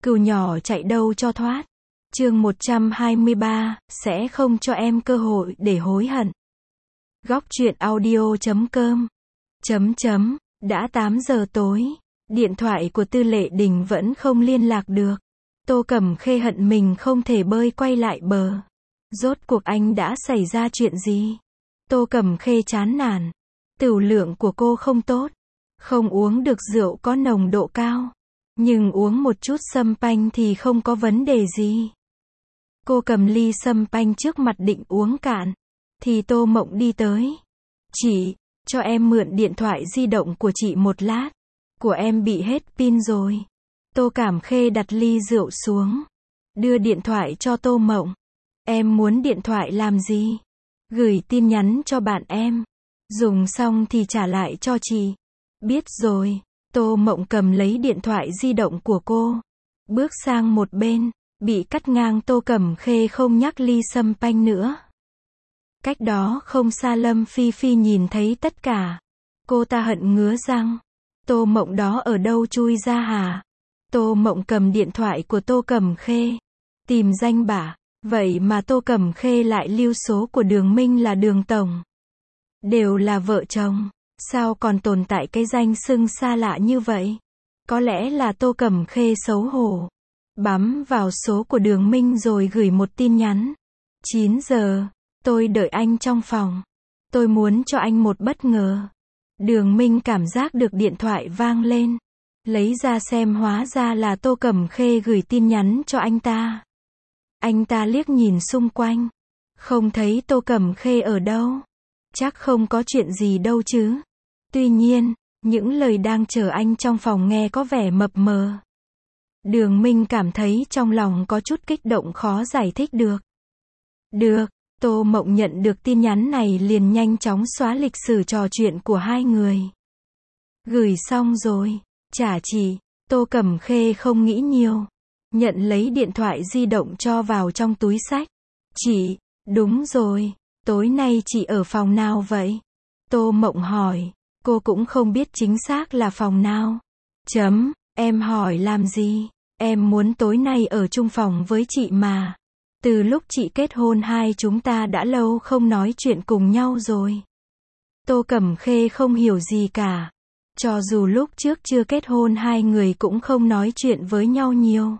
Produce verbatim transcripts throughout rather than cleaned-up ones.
Cừu nhỏ chạy đâu cho thoát. Chương một trăm hai mươi ba, sẽ không cho em cơ hội để hối hận. Góc truyện audio chấm com. Chấm chấm, đã tám giờ tối. Điện thoại của Tư Lệ Đình vẫn không liên lạc được. Tô Cẩm Khê hận mình không thể bơi quay lại bờ. Rốt cuộc anh đã xảy ra chuyện gì? Tô Cẩm Khê chán nản. Tửu lượng của cô không tốt. Không uống được rượu có nồng độ cao. Nhưng uống một chút sâm panh thì không có vấn đề gì. Cô cầm ly sâm panh trước mặt định uống cạn. Thì Tô Mộng đi tới. Chị, cho em mượn điện thoại di động của chị một lát. Của em bị hết pin rồi. Tô Cẩm Khê đặt ly rượu xuống. Đưa điện thoại cho Tô Mộng. Em muốn điện thoại làm gì? Gửi tin nhắn cho bạn em. Dùng xong thì trả lại cho chị. Biết rồi. Tô Mộng cầm lấy điện thoại di động của cô. Bước sang một bên. Bị cắt ngang. Tô Cẩm Khê không nhắc ly sâm panh nữa. Cách đó không xa Lâm Phi Phi nhìn thấy tất cả. Cô ta hận ngứa răng. Tô Mộng đó ở đâu chui ra hả? Tô Mộng cầm điện thoại của Tô Cẩm Khê. Tìm danh bạ. Vậy mà Tô Cẩm Khê lại lưu số của Đường Minh là Đường Tổng. Đều là vợ chồng. Sao còn tồn tại cái danh xưng xa lạ như vậy? Có lẽ là Tô Cẩm Khê xấu hổ. Bấm vào số của Đường Minh rồi gửi một tin nhắn. chín giờ. Tôi đợi anh trong phòng. Tôi muốn cho anh một bất ngờ. Đường Minh cảm giác được điện thoại vang lên. Lấy ra xem hóa ra là Tô Cẩm Khê gửi tin nhắn cho anh ta. Anh ta liếc nhìn xung quanh. Không thấy Tô Cẩm Khê ở đâu. Chắc không có chuyện gì đâu chứ. Tuy nhiên, những lời đang chờ anh trong phòng nghe có vẻ mập mờ. Đường Minh cảm thấy trong lòng có chút kích động khó giải thích được. Được, Tô Mộng nhận được tin nhắn này liền nhanh chóng xóa lịch sử trò chuyện của hai người. Gửi xong rồi, trả chị. Tô Cẩm Khê không nghĩ nhiều. Nhận lấy điện thoại di động cho vào trong túi xách. Chị, đúng rồi, tối nay chị ở phòng nào vậy? Tô Mộng hỏi. Cô cũng không biết chính xác là phòng nào. Chấm, em hỏi làm gì? Em muốn tối nay ở chung phòng với chị mà. Từ lúc chị kết hôn hai chúng ta đã lâu không nói chuyện cùng nhau rồi. Tô Cẩm Khê không hiểu gì cả. Cho dù lúc trước chưa kết hôn hai người cũng không nói chuyện với nhau nhiều.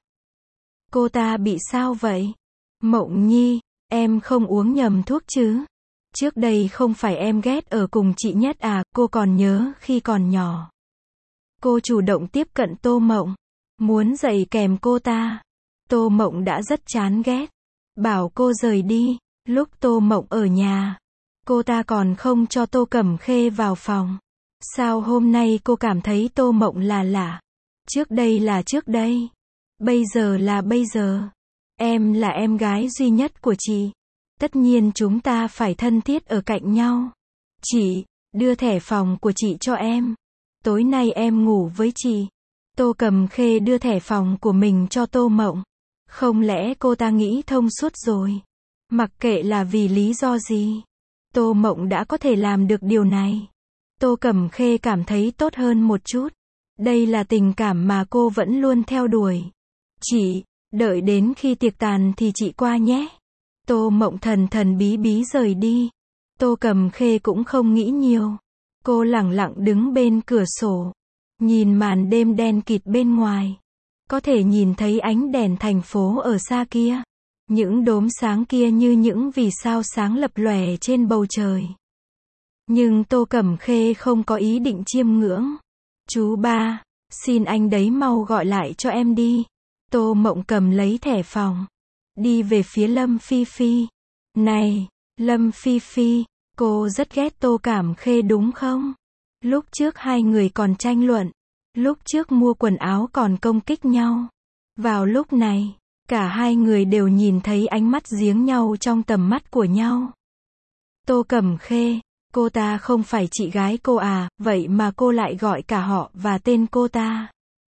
Cô ta bị sao vậy? Mộng Nhi, em không uống nhầm thuốc chứ? Trước đây không phải em ghét ở cùng chị nhất à? Cô còn nhớ khi còn nhỏ. Cô chủ động tiếp cận Tô Mộng. Muốn dạy kèm cô ta. Tô Mộng đã rất chán ghét. Bảo cô rời đi. Lúc Tô Mộng ở nhà. Cô ta còn không cho Tô Cẩm Khê vào phòng. Sao hôm nay cô cảm thấy Tô Mộng là lạ? Trước đây là trước đây. Bây giờ là bây giờ. Em là em gái duy nhất của chị. Tất nhiên chúng ta phải thân thiết ở cạnh nhau. Chị, đưa thẻ phòng của chị cho em. Tối nay em ngủ với chị. Tô Cẩm Khê đưa thẻ phòng của mình cho Tô Mộng. Không lẽ cô ta nghĩ thông suốt rồi? Mặc kệ là vì lý do gì. Tô Mộng đã có thể làm được điều này. Tô Cẩm Khê cảm thấy tốt hơn một chút. Đây là tình cảm mà cô vẫn luôn theo đuổi. Chị, đợi đến khi tiệc tàn thì chị qua nhé. Tô Mộng thần thần bí bí rời đi. Tô Cẩm Khê cũng không nghĩ nhiều. Cô lẳng lặng đứng bên cửa sổ. Nhìn màn đêm đen kịt bên ngoài. Có thể nhìn thấy ánh đèn thành phố ở xa kia. Những đốm sáng kia như những vì sao sáng lập lòe trên bầu trời. Nhưng Tô Cẩm Khê không có ý định chiêm ngưỡng. Chú ba, xin anh đấy mau gọi lại cho em đi. Tô Mộng cầm lấy thẻ phòng. Đi về phía Lâm Phi Phi. Này, Lâm Phi Phi, cô rất ghét Tô Cẩm Khê đúng không? Lúc trước hai người còn tranh luận. Lúc trước mua quần áo còn công kích nhau. Vào lúc này, cả hai người đều nhìn thấy ánh mắt giếng nhau trong tầm mắt của nhau. Tô Cẩm Khê, cô ta không phải chị gái cô à, vậy mà cô lại gọi cả họ và tên cô ta.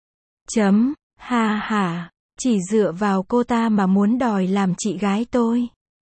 Chấm, ha ha, chỉ dựa vào cô ta mà muốn đòi làm chị gái tôi.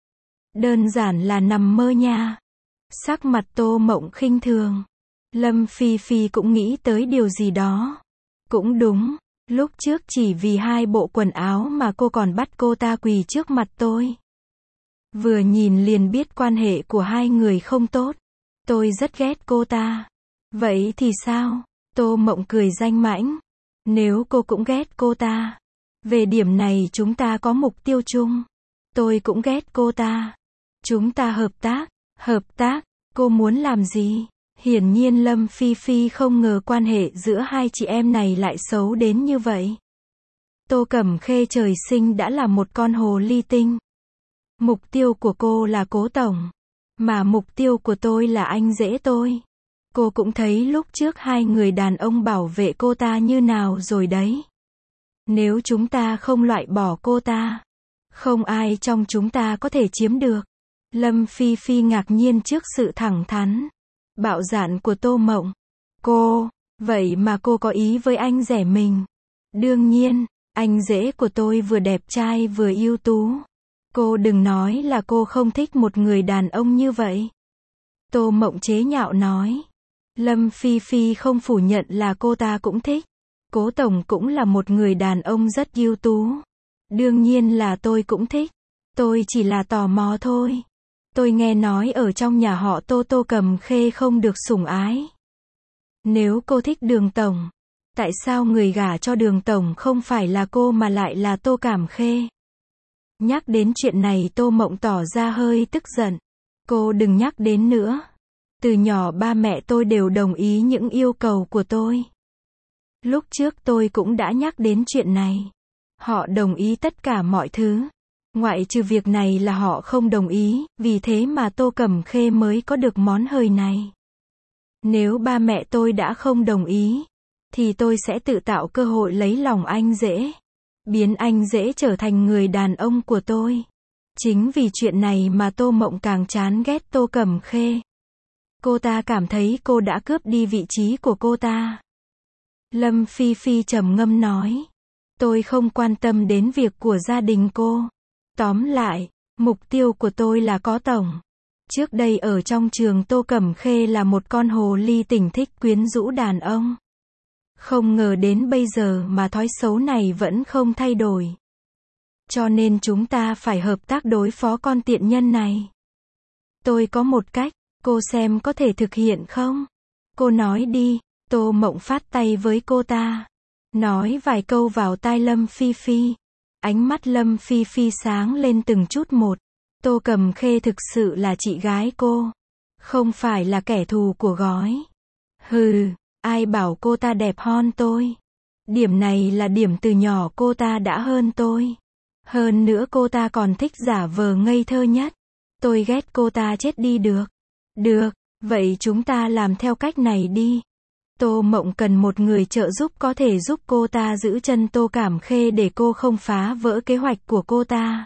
Đơn giản là nằm mơ nha. Sắc mặt Tô Mộng khinh thường. Lâm Phi Phi cũng nghĩ tới điều gì đó. Cũng đúng, Lúc trước chỉ vì hai bộ quần áo mà cô còn bắt cô ta quỳ trước mặt tôi. Vừa nhìn liền biết quan hệ của hai người không tốt. Tôi rất ghét cô ta. Vậy thì sao? Tô Mộng cười danh mãnh. Nếu cô cũng ghét cô ta, về điểm này chúng ta có mục tiêu chung. Tôi cũng ghét cô ta. Chúng ta hợp tác. Hợp tác? Cô muốn làm gì? Hiển nhiên Lâm Phi Phi không ngờ quan hệ giữa hai chị em này lại xấu đến như vậy. Tô Cẩm Khê trời sinh đã là một con hồ ly tinh. Mục tiêu của cô là Cố tổng, mà mục tiêu của tôi là anh rể tôi. Cô cũng thấy lúc trước hai người đàn ông bảo vệ cô ta như nào rồi đấy. Nếu chúng ta không loại bỏ cô ta, không ai trong chúng ta có thể chiếm được. Lâm Phi Phi ngạc nhiên trước sự thẳng thắn, bạo dạn của Tô Mộng. Cô, vậy mà cô có ý với anh rể mình. Đương nhiên, anh rể của tôi vừa đẹp trai vừa ưu tú. Cô đừng nói là cô không thích một người đàn ông như vậy. Tô Mộng chế nhạo nói. Lâm Phi Phi không phủ nhận là cô ta cũng thích. Cố tổng cũng là một người đàn ông rất ưu tú. Đương nhiên là tôi cũng thích. Tôi chỉ là tò mò thôi. Tôi nghe nói ở trong nhà họ Tô Tô Cẩm Khê không được sủng ái. Nếu cô thích Đường tổng, tại sao người gả cho Đường tổng không phải là cô mà lại là Tô Cẩm Khê? Nhắc đến chuyện này Tô Mộng tỏ ra hơi tức giận. Cô đừng nhắc đến nữa. Từ nhỏ ba mẹ tôi đều đồng ý những yêu cầu của tôi. Lúc trước tôi cũng đã nhắc đến chuyện này. Họ đồng ý tất cả mọi thứ. Ngoại trừ việc này là họ không đồng ý, vì thế mà Tô Cẩm Khê mới có được món hời này. Nếu ba mẹ tôi đã không đồng ý, thì tôi sẽ tự tạo cơ hội lấy lòng anh rể. Biến anh rể trở thành người đàn ông của tôi. Chính vì chuyện này mà Tô Mộng càng chán ghét Tô Cẩm Khê. Cô ta cảm thấy cô đã cướp đi vị trí của cô ta. Lâm Phi Phi trầm ngâm nói. Tôi không quan tâm đến việc của gia đình cô. Tóm lại, mục tiêu của tôi là Có tổng. Trước đây ở trong trường Tô Cẩm Khê là một con hồ ly tinh thích quyến rũ đàn ông. Không ngờ đến bây giờ mà thói xấu này vẫn không thay đổi. Cho nên chúng ta phải hợp tác đối phó con tiện nhân này. Tôi có một cách, cô xem có thể thực hiện không? Cô nói đi. Tô Mộng phát tay với cô ta. Nói vài câu vào tai Lâm Phi Phi. Ánh mắt Lâm Phi Phi sáng lên từng chút một. Tô Cẩm Khê thực sự là chị gái cô. Không phải là kẻ thù của gói. Hừ, ai bảo cô ta đẹp hơn tôi. Điểm này là điểm từ nhỏ cô ta đã hơn tôi. Hơn nữa cô ta còn thích giả vờ ngây thơ nhất. Tôi ghét cô ta chết đi được. Được, vậy chúng ta làm theo cách này đi. Tô Mộng cần một người trợ giúp có thể giúp cô ta giữ chân Tô Cẩm Khê để cô không phá vỡ kế hoạch của cô ta.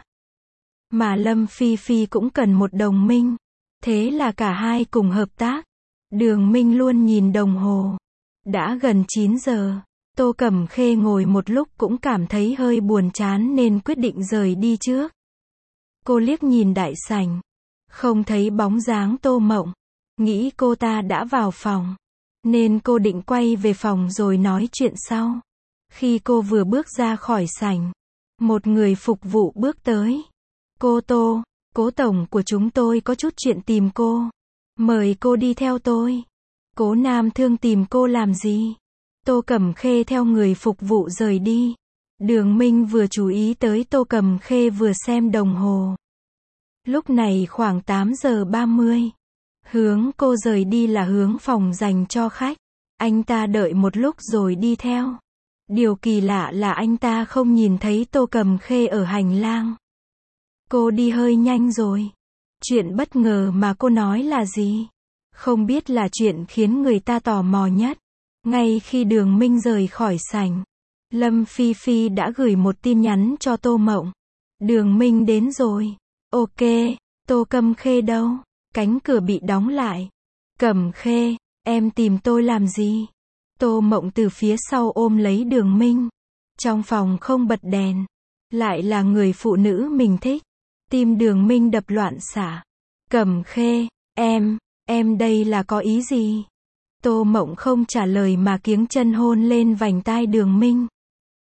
Mà Lâm Phi Phi cũng cần một đồng minh. Thế là cả hai cùng hợp tác. Đường Minh luôn nhìn đồng hồ. Đã gần chín giờ. Tô Cẩm Khê ngồi một lúc cũng cảm thấy hơi buồn chán nên quyết định rời đi trước. Cô liếc nhìn đại sảnh. Không thấy bóng dáng Tô Mộng. Nghĩ cô ta đã vào phòng. Nên cô định quay về phòng rồi nói chuyện sau. Khi cô vừa bước ra khỏi sảnh, một người phục vụ bước tới. Cô Tô, Cố tổng của chúng tôi có chút chuyện tìm cô. Mời cô đi theo tôi. Cố Nam Thương tìm cô làm gì? Tô Cẩm Khê theo người phục vụ rời đi. Đường Minh vừa chú ý tới Tô Cẩm Khê vừa xem đồng hồ. Lúc này khoảng tám giờ ba mươi. Hướng cô rời đi là hướng phòng dành cho khách. Anh ta đợi một lúc rồi đi theo. Điều kỳ lạ là anh ta không nhìn thấy Tô Cẩm Khê ở hành lang. Cô đi hơi nhanh rồi. Chuyện bất ngờ mà cô nói là gì? Không biết là chuyện khiến người ta tò mò nhất. Ngay khi Đường Minh rời khỏi sảnh, Lâm Phi Phi đã gửi một tin nhắn cho Tô Mộng. Đường Minh đến rồi. Ok, Tô Cẩm Khê đâu? Cánh cửa bị đóng lại. Cẩm Khê, em tìm tôi làm gì? Tô Mộng từ phía sau ôm lấy Đường Minh. Trong phòng không bật đèn. Lại là người phụ nữ mình thích. Tim Đường Minh đập loạn xạ. Cẩm Khê, em, em đây là có ý gì? Tô Mộng không trả lời mà kiếng chân hôn lên vành tai Đường Minh.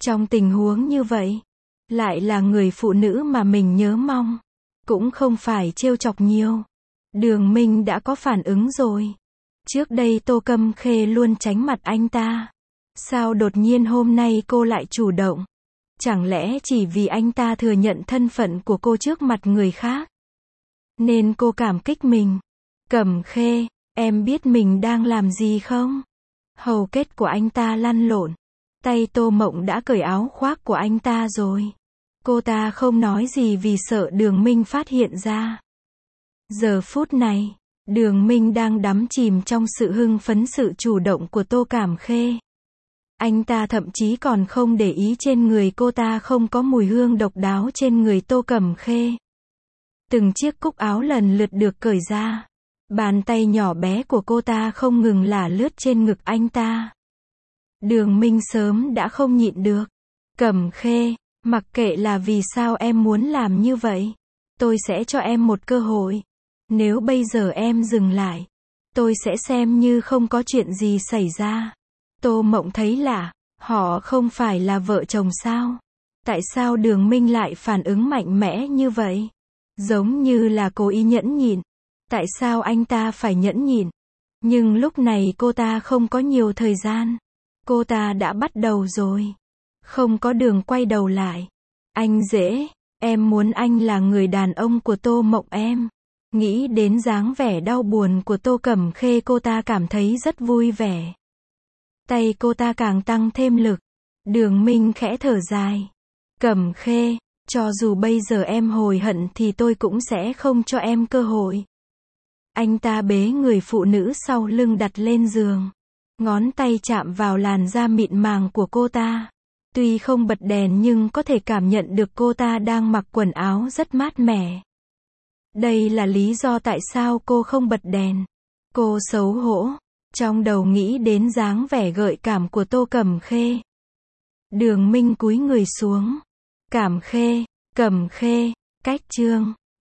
Trong tình huống như vậy, lại là người phụ nữ mà mình nhớ mong, cũng không phải trêu chọc nhiều. Đường Minh đã có phản ứng rồi. Trước đây Tô Cẩm Khê luôn tránh mặt anh ta. Sao đột nhiên hôm nay cô lại chủ động? Chẳng lẽ chỉ vì anh ta thừa nhận thân phận của cô trước mặt người khác, nên cô cảm kích mình? Cẩm Khê, em biết mình đang làm gì không? Hầu kết của anh ta lăn lộn. Tay Tô Mộng đã cởi áo khoác của anh ta rồi. Cô ta không nói gì vì sợ Đường Minh phát hiện ra. Giờ phút này, Đường Minh đang đắm chìm trong sự hưng phấn, sự chủ động của Tô Cẩm Khê. Anh ta thậm chí còn không để ý trên người cô ta không có mùi hương độc đáo trên người Tô Cẩm Khê. Từng chiếc cúc áo lần lượt được cởi ra. Bàn tay nhỏ bé của cô ta không ngừng lả lướt trên ngực anh ta. Đường Minh sớm đã không nhịn được. Cẩm Khê, mặc kệ là vì sao em muốn làm như vậy, tôi sẽ cho em một cơ hội. Nếu bây giờ em dừng lại, tôi sẽ xem như không có chuyện gì xảy ra. Tô Mộng thấy lạ, họ không phải là vợ chồng sao? Tại sao Đường Minh lại phản ứng mạnh mẽ như vậy? Giống như là cố ý nhẫn nhịn. Tại sao anh ta phải nhẫn nhịn? Nhưng lúc này cô ta không có nhiều thời gian. Cô ta đã bắt đầu rồi. Không có đường quay đầu lại. Anh dễ, em muốn anh là người đàn ông của Tô Mộng em. Nghĩ đến dáng vẻ đau buồn của Tô Cẩm Khê, cô ta cảm thấy rất vui vẻ. Tay cô ta càng tăng thêm lực. Đường Minh khẽ thở dài. Cẩm Khê, cho dù bây giờ em hối hận thì tôi cũng sẽ không cho em cơ hội. Anh ta bế người phụ nữ sau lưng đặt lên giường. Ngón tay chạm vào làn da mịn màng của cô ta. Tuy không bật đèn nhưng có thể cảm nhận được cô ta đang mặc quần áo rất mát mẻ. Đây là lý do tại sao cô không bật đèn. Cô xấu hổ, trong đầu nghĩ đến dáng vẻ gợi cảm của Tô Cẩm Khê. Đường Minh cúi người xuống. Cẩm Khê, Cẩm Khê, cách chương.